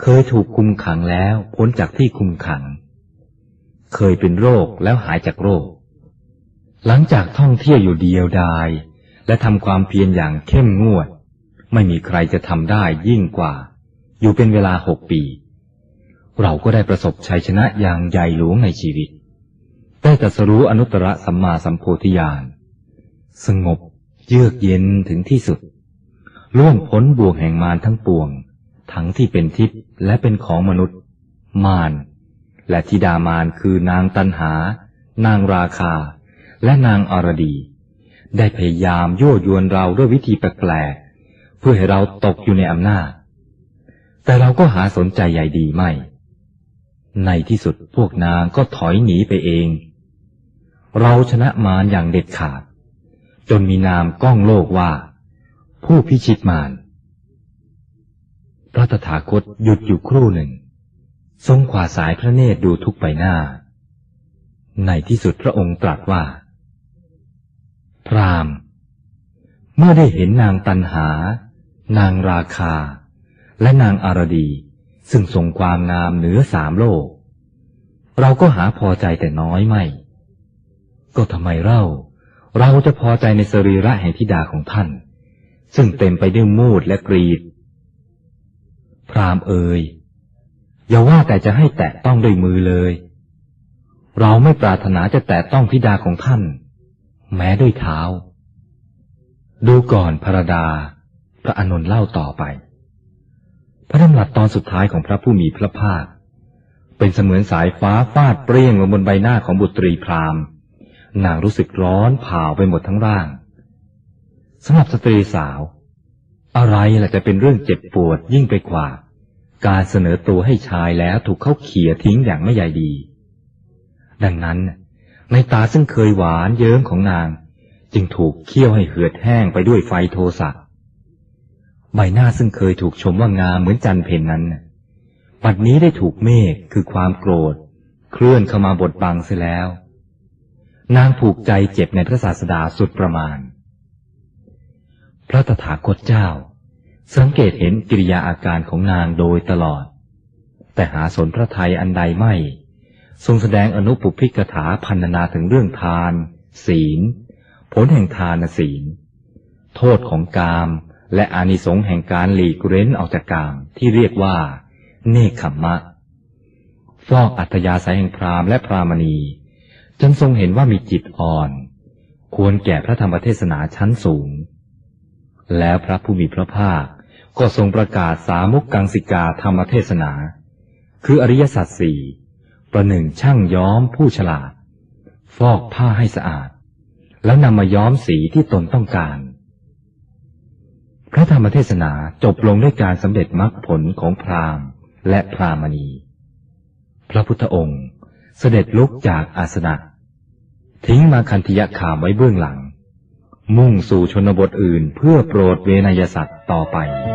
เคยถูกคุมขังแล้วพ้นจากที่คุมขังเคยเป็นโรคแล้วหายจากโรคหลังจากท่องเที่ยวอยู่เดียวดายและทำความเพียรอย่างเข้มงวดไม่มีใครจะทำได้ยิ่งกว่าอยู่เป็นเวลา6 ปีเราก็ได้ประสบชัยชนะอย่างใหญ่หลวงในชีวิตได้ตรัสรู้อนุตตรสัมมาสัมโพธิญาณสงบเยือกเย็นถึงที่สุดล่วงพ้นบ่วงแห่งมารทั้งปวงทั้งที่เป็นทิพย์และเป็นของมนุษย์มารและธิดามารคือนางตัณหานางราคาและนางอรดีได้พยายามยั่วยวนเราด้วยวิธีแปลกๆเพื่อให้เราตกอยู่ในอำนาจแต่เราก็หาสนใจใยดีไม่ในที่สุดพวกนางก็ถอยหนีไปเองเราชนะมารอย่างเด็ดขาดจนมีนามก้องโลกว่าผู้พิชิตมารพระตถาคตหยุดอยู่ครู่หนึ่งทรงขวาสายพระเนตรดูทุกใบหน้าในที่สุดพระองค์ตรัสว่าพราหมณ์เมื่อได้เห็นนางตัณหานางราคาและนางอรดีซึ่งทรงความงามเหนือ3 โลกเราก็หาพอใจแต่น้อยไม่ก็ทำไมเราจะพอใจในสรีระแห่งธิดาของท่านซึ่งเต็มไปด้วยมูดและกรีดพราหมณ์เอ่ยอย่าว่าแต่จะให้แตะต้องด้วยมือเลยเราไม่ปรารถนาจะแตะต้องธิดาของท่านแม้ด้วยเท้าดูก่อนพระดาพระอานนท์เล่าต่อไปพระดำรัสตอนสุดท้ายของพระผู้มีพระภาคเป็นเสมือนสายฟ้าฟาดเปรี้ยงลงบนใบหน้าของบุตรีพราหมณ์นางรู้สึกร้อนเผาไปหมดทั้งร่างสำหรับสตรีสาวอะไรล่ะจะเป็นเรื่องเจ็บปวดยิ่งไปกว่าการเสนอตัวให้ชายแล้วถูกเขาเขี่ยทิ้งอย่างไม่ใยดีดังนั้นในตาซึ่งเคยหวานเยิ้มของนางจึงถูกเคี่ยวให้เหือดแห้งไปด้วยไฟโทสะใบหน้าซึ่งเคยถูกชมว่างามเหมือนจันทร์เพ็ญนั้นปัดนี้ได้ถูกเมฆคือความโกรธเคลื่อนเข้ามาบดบังเสียแล้วนางผูกใจเจ็บในพระศาสดาสุดประมาณพระตถาคตเจ้าสังเกตเห็นกิริยาอาการของนางโดยตลอดแต่หาสนพระทัยอันใดไม่ทรงแสดงอนุปุพพิกถาพรรณนาถึงเรื่องทานศีลผลแห่งทานศีลโทษของกามและอานิสงส์แห่งการหลีกเร้นออกจากกามที่เรียกว่าเนคขมมะฟอกอัธยาศัยแห่งพราหมณ์และพรามณีจนทรงเห็นว่ามีจิตอ่อนควรแก่พระธรรมเทศนาชั้นสูงแล้วพระผู้มีพระภาคก็ทรงประกาศสามุกกังสิกาธรรมเทศนาคืออริยสัจสี่ประหนึ่งช่างย้อมผู้ฉลาดฟอกผ้าให้สะอาดแล้วนำมาย้อมสีที่ตนต้องการพระธรรมเทศนาจบลงด้วยการสำเร็จมรรคผลของพราหมณ์และพรามณีพระพุทธองค์เสด็จลุกจากอาสนะทิ้งมาคันธยคามไว้เบื้องหลังมุ่งสู่ชนบทอื่นเพื่อโปรดเวนยสัตว์ต่อไป